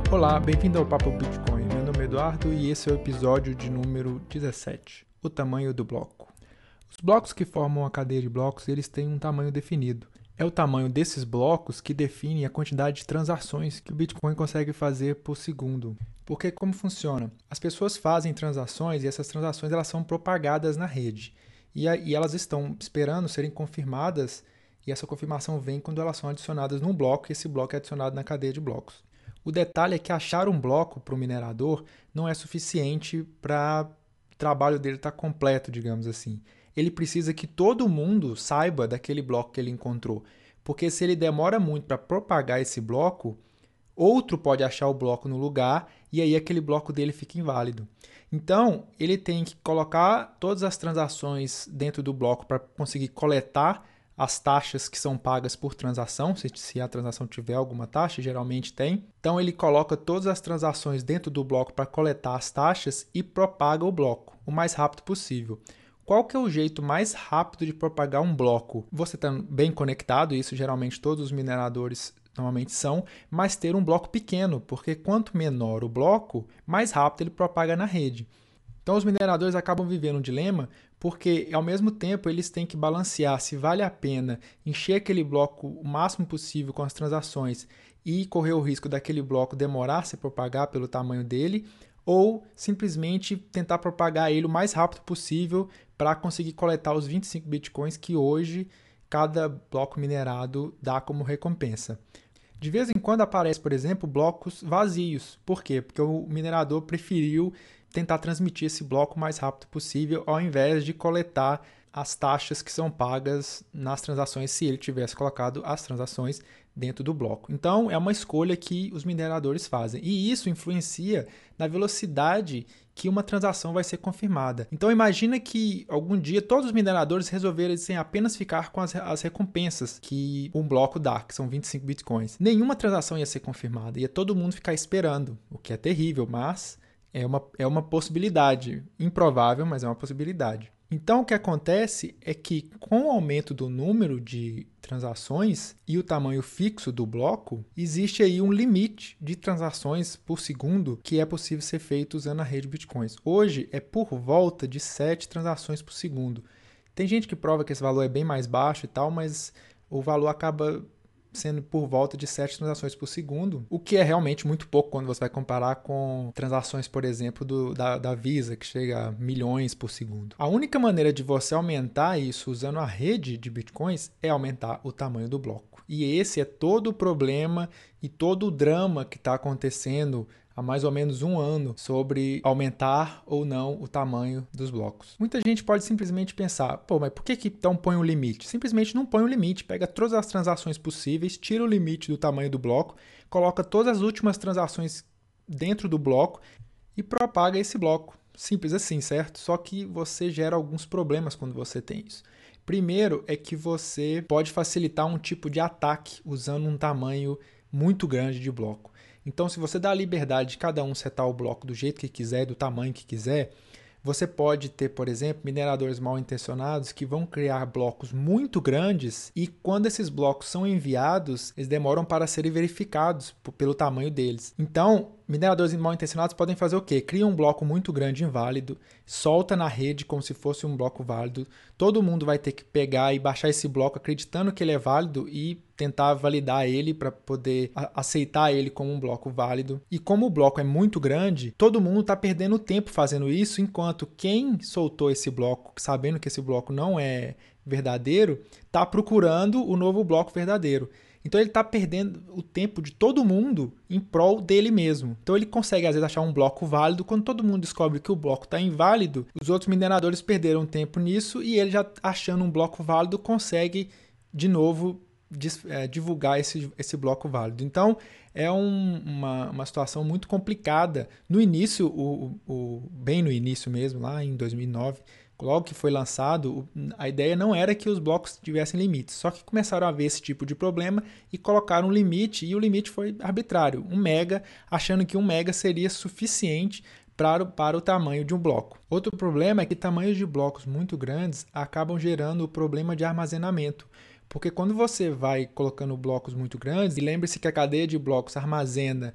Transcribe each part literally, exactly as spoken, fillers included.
Olá, bem-vindo ao Papo Bitcoin. Meu nome é Eduardo e esse é o episódio de número dezessete, o tamanho do bloco. Os blocos que formam a cadeia de blocos, eles têm um tamanho definido. É o tamanho desses blocos que define a quantidade de transações que o Bitcoin consegue fazer por segundo. Porque como funciona? As pessoas fazem transações e essas transações elas são propagadas na rede. E, a, e elas estão esperando serem confirmadas e essa confirmação vem quando elas são adicionadas num bloco e esse bloco é adicionado na cadeia de blocos. O detalhe é que achar um bloco para o minerador não é suficiente para o trabalho dele estar completo, digamos assim. Ele precisa que todo mundo saiba daquele bloco que ele encontrou, porque se ele demora muito para propagar esse bloco, outro pode achar o bloco no lugar e aí aquele bloco dele fica inválido. Então, ele tem que colocar todas as transações dentro do bloco para conseguir coletar as taxas que são pagas por transação, se, se a transação tiver alguma taxa, geralmente tem. Então ele coloca todas as transações dentro do bloco para coletar as taxas e propaga o bloco o mais rápido possível. Qual que é o jeito mais rápido de propagar um bloco? Você está bem conectado, isso geralmente todos os mineradores normalmente são, mas ter um bloco pequeno, porque quanto menor o bloco, mais rápido ele propaga na rede. Então os mineradores acabam vivendo um dilema porque, ao mesmo tempo, eles têm que balancear se vale a pena encher aquele bloco o máximo possível com as transações e correr o risco daquele bloco demorar a se propagar pelo tamanho dele, ou simplesmente tentar propagar ele o mais rápido possível para conseguir coletar os vinte e cinco bitcoins que hoje cada bloco minerado dá como recompensa. De vez em quando aparece, por exemplo, blocos vazios. Por quê? Porque o minerador preferiu tentar transmitir esse bloco o mais rápido possível, ao invés de coletar as taxas que são pagas nas transações, se ele tivesse colocado as transações dentro do bloco. Então, é uma escolha que os mineradores fazem. E isso influencia na velocidade que uma transação vai ser confirmada. Então, imagina que algum dia todos os mineradores resolvessem apenas ficar com as, as recompensas que um bloco dá, que são vinte e cinco bitcoins. Nenhuma transação ia ser confirmada, ia todo mundo ficar esperando, o que é terrível, mas é uma, é uma possibilidade. Improvável, mas é uma possibilidade. Então, o que acontece é que, com o aumento do número de transações e o tamanho fixo do bloco, existe aí um limite de transações por segundo que é possível ser feito usando a rede Bitcoins. Hoje, é por volta de sete transações por segundo. Tem gente que prova que esse valor é bem mais baixo e tal, mas o valor acaba sendo por volta de sete transações por segundo, o que é realmente muito pouco quando você vai comparar com transações, por exemplo, do, da, da Visa, que chega a milhões por segundo. A única maneira de você aumentar isso usando a rede de bitcoins é aumentar o tamanho do bloco. E esse é todo o problema e todo o drama que está acontecendo há mais ou menos um ano sobre aumentar ou não o tamanho dos blocos. Muita gente pode simplesmente pensar, pô, mas por que que então põe um limite? Simplesmente não põe um limite, pega todas as transações possíveis, tira o limite do tamanho do bloco, coloca todas as últimas transações dentro do bloco e propaga esse bloco. Simples assim, certo? Só que você gera alguns problemas quando você tem isso. Primeiro é que você pode facilitar um tipo de ataque usando um tamanho muito grande de bloco. Então, se você dá a liberdade de cada um setar o bloco do jeito que quiser, do tamanho que quiser, você pode ter, por exemplo, mineradores mal intencionados que vão criar blocos muito grandes e quando esses blocos são enviados, eles demoram para serem verificados pelo tamanho deles. Então, mineradores mal intencionados podem fazer o quê? Cria um bloco muito grande inválido, solta na rede como se fosse um bloco válido, todo mundo vai ter que pegar e baixar esse bloco acreditando que ele é válido e tentar validar ele para poder aceitar ele como um bloco válido. E como o bloco é muito grande, todo mundo está perdendo tempo fazendo isso, enquanto quem soltou esse bloco, sabendo que esse bloco não é verdadeiro, está procurando o novo bloco verdadeiro. Então ele está perdendo o tempo de todo mundo em prol dele mesmo. Então ele consegue às vezes achar um bloco válido, quando todo mundo descobre que o bloco está inválido, os outros mineradores perderam tempo nisso e ele já achando um bloco válido consegue de novo divulgar esse, esse bloco válido. Então, é um, uma, uma situação muito complicada. No início, o, o, bem no início mesmo, lá em dois mil e nove, logo que foi lançado, a ideia não era que os blocos tivessem limites, só que começaram a ver esse tipo de problema e colocaram um limite, e o limite foi arbitrário, um mega, achando que um mega seria suficiente para, para o tamanho de um bloco. Outro problema é que tamanhos de blocos muito grandes acabam gerando o problema de armazenamento. Porque quando você vai colocando blocos muito grandes, e lembre-se que a cadeia de blocos armazena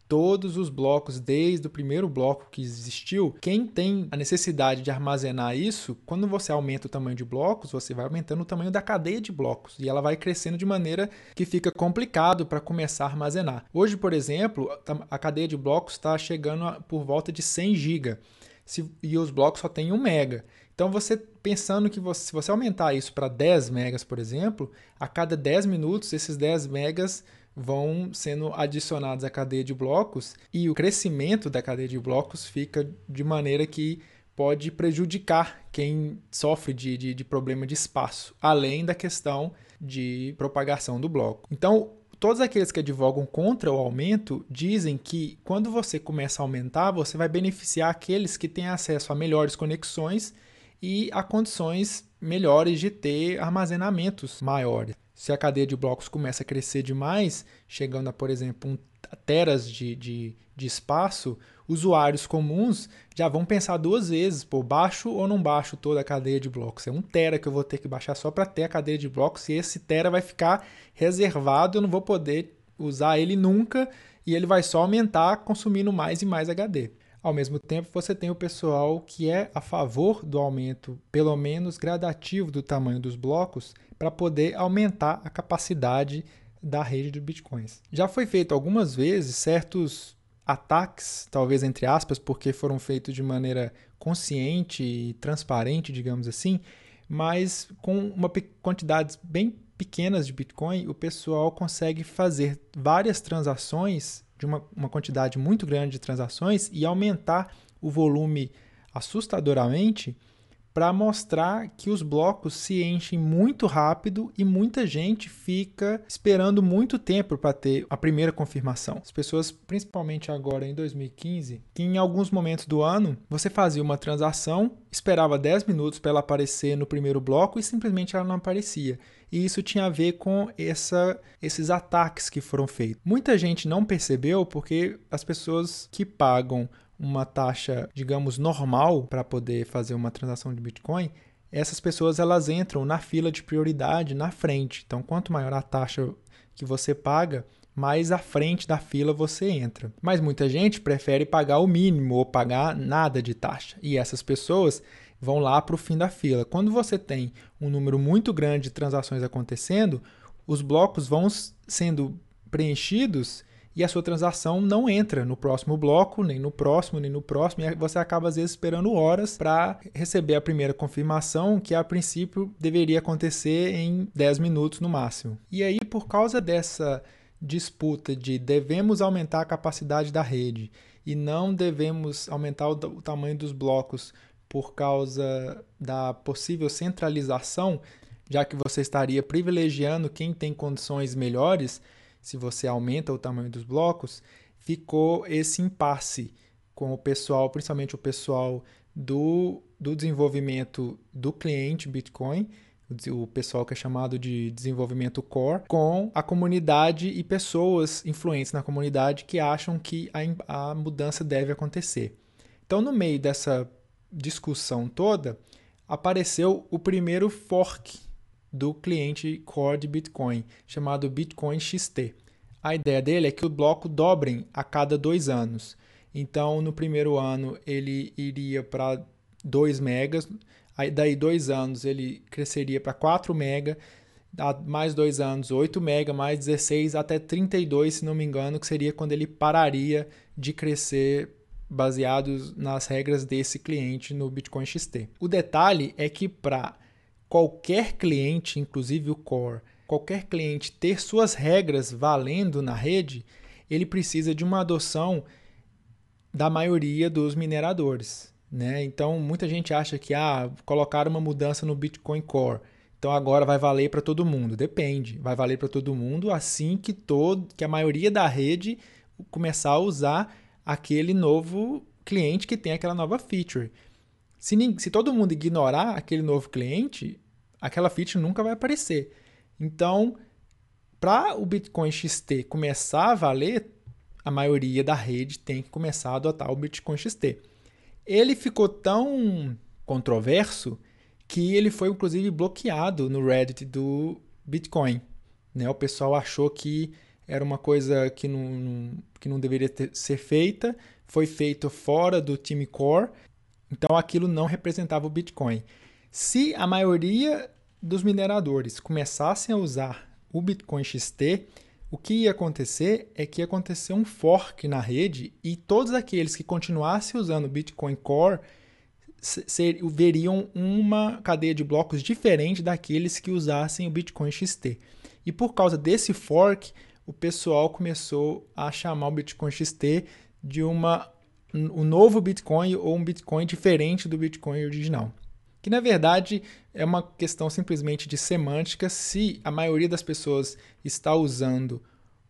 todos os blocos, desde o primeiro bloco que existiu. Quem tem a necessidade de armazenar isso, quando você aumenta o tamanho de blocos, você vai aumentando o tamanho da cadeia de blocos e ela vai crescendo de maneira que fica complicado para começar a armazenar. Hoje, por exemplo, a cadeia de blocos está chegando a, por volta de cem gigas e os blocos só tem um mega. Então, você pensando que você, se você aumentar isso para dez megas, por exemplo, a cada dez minutos esses dez megas vão sendo adicionados à cadeia de blocos e o crescimento da cadeia de blocos fica de maneira que pode prejudicar quem sofre de, de, de problema de espaço, além da questão de propagação do bloco. Então, todos aqueles que advogam contra o aumento dizem que quando você começa a aumentar, você vai beneficiar aqueles que têm acesso a melhores conexões e a condições melhores de ter armazenamentos maiores. Se a cadeia de blocos começa a crescer demais, chegando a, por exemplo, um teras de, de, de espaço, usuários comuns já vão pensar duas vezes, pô, baixo ou não baixo toda a cadeia de blocos? É um tera que eu vou ter que baixar só para ter a cadeia de blocos e esse tera vai ficar reservado, eu não vou poder usar ele nunca e ele vai só aumentar consumindo mais e mais H D. Ao mesmo tempo, você tem o pessoal que é a favor do aumento, pelo menos gradativo, do tamanho dos blocos para poder aumentar a capacidade da rede de bitcoins. Já foi feito algumas vezes certos ataques, talvez entre aspas, porque foram feitos de maneira consciente e transparente, digamos assim, mas com uma quantidades bem pequenas de Bitcoin, o pessoal consegue fazer várias transações de uma, uma quantidade muito grande de transações e aumentar o volume assustadoramente para mostrar que os blocos se enchem muito rápido e muita gente fica esperando muito tempo para ter a primeira confirmação. As pessoas, principalmente agora em dois mil e quinze, que em alguns momentos do ano você fazia uma transação, esperava dez minutos para ela aparecer no primeiro bloco e simplesmente ela não aparecia. E isso tinha a ver com essa, esses ataques que foram feitos. Muita gente não percebeu porque as pessoas que pagam uma taxa, digamos, normal para poder fazer uma transação de Bitcoin, essas pessoas elas entram na fila de prioridade na frente. Então, quanto maior a taxa que você paga, mais à frente da fila você entra. Mas muita gente prefere pagar o mínimo ou pagar nada de taxa. E essas pessoas vão lá para o fim da fila. Quando você tem um número muito grande de transações acontecendo, os blocos vão sendo preenchidos e a sua transação não entra no próximo bloco, nem no próximo, nem no próximo, e você acaba às vezes esperando horas para receber a primeira confirmação, que a princípio deveria acontecer em dez minutos no máximo. E aí, por causa dessa disputa de devemos aumentar a capacidade da rede e não devemos aumentar o, o tamanho dos blocos por causa da possível centralização, já que você estaria privilegiando quem tem condições melhores, se você aumenta o tamanho dos blocos, ficou esse impasse com o pessoal, principalmente o pessoal do, do desenvolvimento do cliente Bitcoin, o pessoal que é chamado de desenvolvimento core, com a comunidade e pessoas influentes na comunidade que acham que a, a mudança deve acontecer. Então, no meio dessa discussão toda, apareceu o primeiro fork do cliente core de Bitcoin, chamado Bitcoin X T. A ideia dele é que o bloco dobrem a cada dois anos. Então, no primeiro ano, ele iria para dois megas, aí daí dois anos ele cresceria para quatro megas, mais dois anos, oito megas, mais dezesseis, até trinta e dois, se não me engano, que seria quando ele pararia de crescer baseados nas regras desse cliente no Bitcoin X T. O detalhe é que para qualquer cliente, inclusive o Core, qualquer cliente ter suas regras valendo na rede, ele precisa de uma adoção da maioria dos mineradores, né? Então, muita gente acha que ah, colocaram uma mudança no Bitcoin Core, então agora vai valer para todo mundo. Depende, vai valer para todo mundo assim que, todo, que a maioria da rede começar a usar aquele novo cliente que tem aquela nova feature. Se, se todo mundo ignorar aquele novo cliente, aquela feature nunca vai aparecer. Então, para o Bitcoin X T começar a valer, a maioria da rede tem que começar a adotar o Bitcoin X T. Ele ficou tão controverso que ele foi, inclusive, bloqueado no Reddit do Bitcoin. Né? O pessoal achou que era uma coisa que não, não, que não deveria ter, ser feita, foi feito fora do time core, então aquilo não representava o Bitcoin. Se a maioria dos mineradores começassem a usar o Bitcoin X T, o que ia acontecer é que ia acontecer um fork na rede e todos aqueles que continuassem usando o Bitcoin Core ser, veriam uma cadeia de blocos diferente daqueles que usassem o Bitcoin X T. E por causa desse fork, o pessoal começou a chamar o Bitcoin X T de uma, um novo Bitcoin ou um Bitcoin diferente do Bitcoin original. Que na verdade é uma questão simplesmente de semântica. Se a maioria das pessoas está usando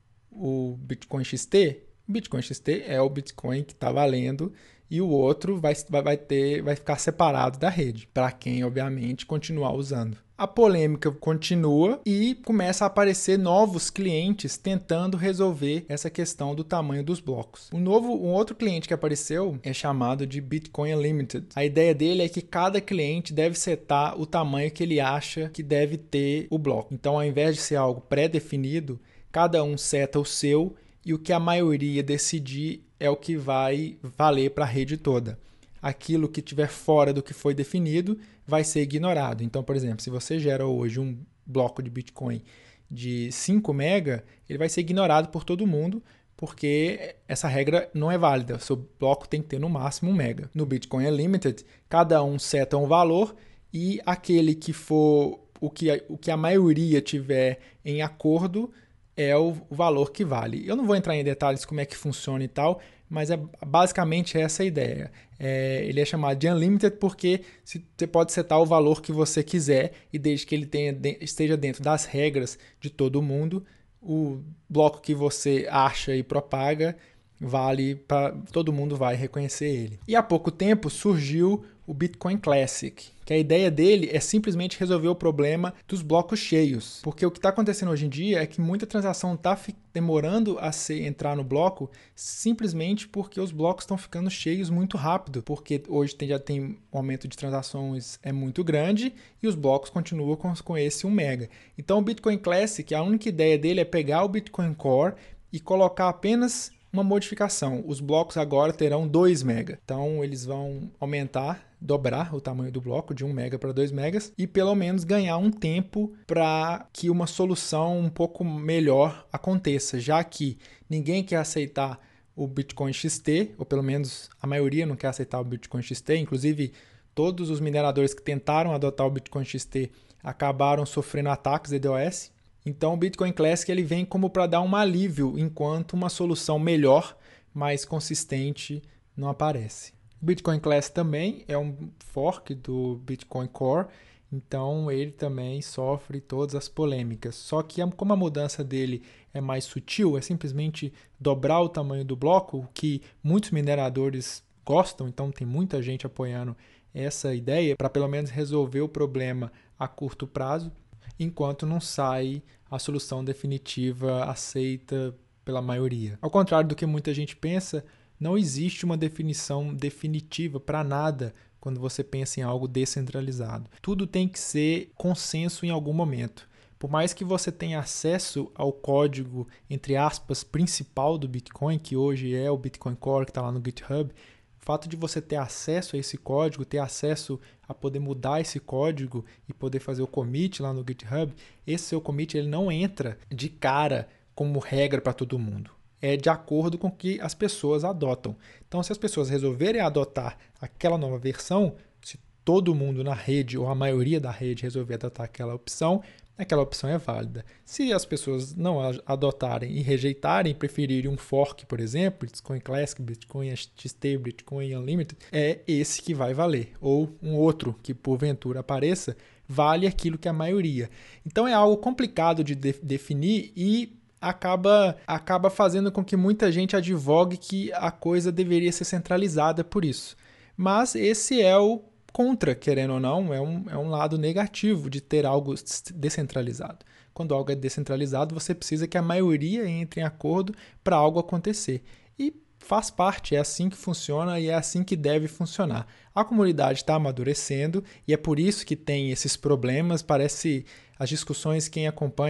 o Bitcoin X T, o Bitcoin X T é o Bitcoin que está valendo e o outro vai, vai, ter, vai ficar separado da rede, para quem obviamente continuar usando. A polêmica continua e começa a aparecer novos clientes tentando resolver essa questão do tamanho dos blocos. Um, novo, um outro cliente que apareceu é chamado de Bitcoin Unlimited. A ideia dele é que cada cliente deve setar o tamanho que ele acha que deve ter o bloco. Então, ao invés de ser algo pré-definido, cada um seta o seu e o que a maioria decidir é o que vai valer para a rede toda. Aquilo que estiver fora do que foi definido vai ser ignorado. Então, por exemplo, se você gera hoje um bloco de Bitcoin de cinco mega, ele vai ser ignorado por todo mundo, porque essa regra não é válida. O seu bloco tem que ter no máximo um mega. No Bitcoin Unlimited, cada um seta um valor e aquele que for o que a, o que a maioria tiver em acordo é o valor que vale. Eu não vou entrar em detalhes como é que funciona e tal, mas é basicamente essa a ideia. É, ele é chamado de Unlimited porque você pode setar o valor que você quiser e desde que ele tenha, esteja dentro das regras de todo mundo, o bloco que você acha e propaga vale para todo mundo vai reconhecer ele. E há pouco tempo surgiu o Bitcoin Classic, que a ideia dele é simplesmente resolver o problema dos blocos cheios. Porque o que está acontecendo hoje em dia é que muita transação está demorando a ser, entrar no bloco simplesmente porque os blocos estão ficando cheios muito rápido, porque hoje tem, já tem um aumento de transações é muito grande e os blocos continuam com, com esse um mega. Então o Bitcoin Classic, a única ideia dele é pegar o Bitcoin Core e colocar apenas uma modificação. Os blocos agora terão dois mega. Então eles vão aumentar, dobrar o tamanho do bloco de um mega para dois megas e pelo menos ganhar um tempo para que uma solução um pouco melhor aconteça, já que ninguém quer aceitar o Bitcoin X T, ou pelo menos a maioria não quer aceitar o Bitcoin X T, inclusive todos os mineradores que tentaram adotar o Bitcoin X T acabaram sofrendo ataques de DDoS. Então o Bitcoin Classic ele vem como para dar um alívio, enquanto uma solução melhor, mais consistente, não aparece. O Bitcoin Classic também é um fork do Bitcoin Core, então ele também sofre todas as polêmicas. Só que como a mudança dele é mais sutil, é simplesmente dobrar o tamanho do bloco, o que muitos mineradores gostam, então tem muita gente apoiando essa ideia para pelo menos resolver o problema a curto prazo, enquanto não sai a solução definitiva aceita pela maioria. Ao contrário do que muita gente pensa, não existe uma definição definitiva para nada quando você pensa em algo descentralizado. Tudo tem que ser consenso em algum momento. Por mais que você tenha acesso ao código, entre aspas, principal do Bitcoin, que hoje é o Bitcoin Core, que está lá no GitHub, o fato de você ter acesso a esse código, ter acesso a poder mudar esse código e poder fazer o commit lá no GitHub, esse seu commit ele não entra de cara como regra para todo mundo. É de acordo com o que as pessoas adotam. Então, se as pessoas resolverem adotar aquela nova versão, se todo mundo na rede ou a maioria da rede resolver adotar aquela opção, aquela opção é válida. Se as pessoas não adotarem e rejeitarem, preferirem um fork, por exemplo, Bitcoin Classic, Bitcoin X T, Bitcoin Unlimited, é esse que vai valer. Ou um outro que porventura apareça, vale aquilo que a maioria. Então é algo complicado de de- definir e acaba, acaba fazendo com que muita gente advogue que a coisa deveria ser centralizada por isso. Mas esse é o contra, querendo ou não, é um, é um lado negativo de ter algo descentralizado. Quando algo é descentralizado, você precisa que a maioria entre em acordo para algo acontecer. E faz parte, é assim que funciona e é assim que deve funcionar. A comunidade está amadurecendo e é por isso que tem esses problemas. Parece as discussões, quem acompanha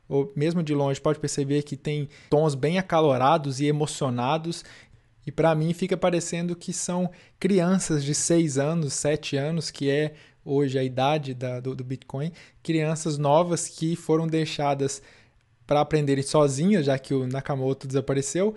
ou mesmo de longe pode perceber que tem tons bem acalorados e emocionados. E para mim fica parecendo que são crianças de seis anos, sete anos, que é hoje a idade da, do, do Bitcoin, crianças novas que foram deixadas para aprenderem sozinhas, já que o Nakamoto desapareceu.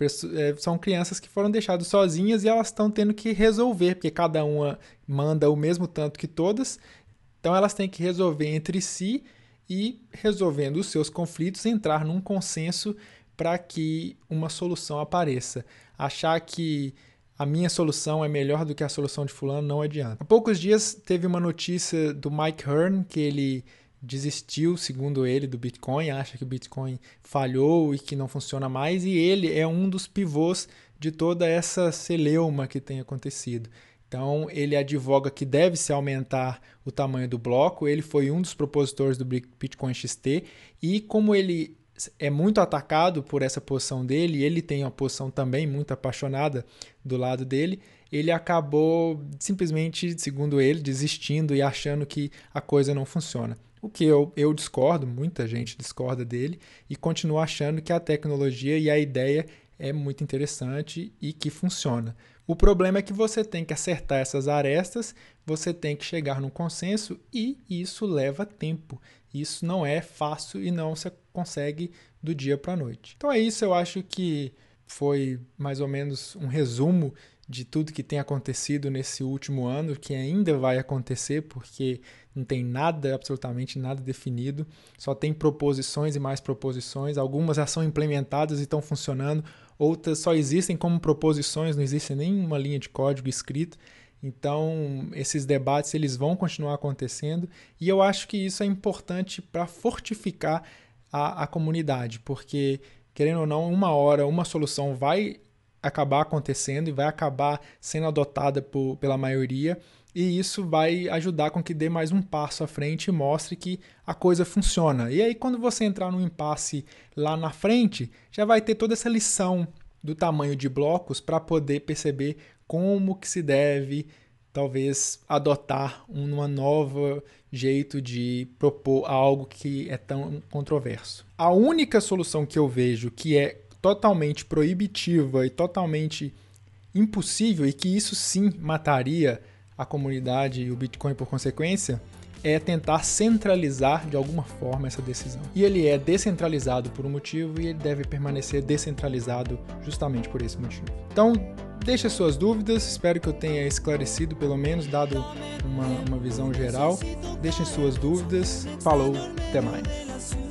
São crianças que foram deixadas sozinhas e elas estão tendo que resolver, porque cada uma manda o mesmo tanto que todas. Então elas têm que resolver entre si e, resolvendo os seus conflitos, entrar num consenso para que uma solução apareça. Achar que a minha solução é melhor do que a solução de fulano não adianta. Há poucos dias teve uma notícia do Mike Hearn que ele desistiu, segundo ele, do Bitcoin, acha que o Bitcoin falhou e que não funciona mais, e ele é um dos pivôs de toda essa celeuma que tem acontecido. Então, ele advoga que deve-se aumentar o tamanho do bloco, ele foi um dos propositores do Bitcoin X T, e como ele é muito atacado por essa posição dele, ele tem uma posição também muito apaixonada do lado dele, ele acabou simplesmente, segundo ele, desistindo e achando que a coisa não funciona. O que eu, eu discordo, muita gente discorda dele e continua achando que a tecnologia e a ideia é muito interessante e que funciona. O problema é que você tem que acertar essas arestas, você tem que chegar num consenso e isso leva tempo. Isso não é fácil e não se consegue do dia para a noite. Então é isso, eu acho que foi mais ou menos um resumo de tudo que tem acontecido nesse último ano, que ainda vai acontecer, porque não tem nada, absolutamente nada definido, só tem proposições e mais proposições, algumas já são implementadas e estão funcionando, outras só existem como proposições, não existe nenhuma linha de código escrito. Então, esses debates eles vão continuar acontecendo e eu acho que isso é importante para fortificar a, a comunidade, porque, querendo ou não, uma hora uma solução vai acabar acontecendo e vai acabar sendo adotada por, pela maioria, e isso vai ajudar com que dê mais um passo à frente e mostre que a coisa funciona. E aí, quando você entrar num impasse lá na frente, já vai ter toda essa lição do tamanho de blocos para poder perceber como que se deve, talvez, adotar um novo jeito de propor algo que é tão controverso. A única solução que eu vejo que é totalmente proibitiva e totalmente impossível, e que isso sim mataria a comunidade e o Bitcoin por consequência, é tentar centralizar de alguma forma essa decisão. E ele é descentralizado por um motivo e ele deve permanecer descentralizado justamente por esse motivo. Então, deixe suas dúvidas, espero que eu tenha esclarecido, pelo menos, dado uma, uma visão geral. Deixem suas dúvidas. Falou, até mais.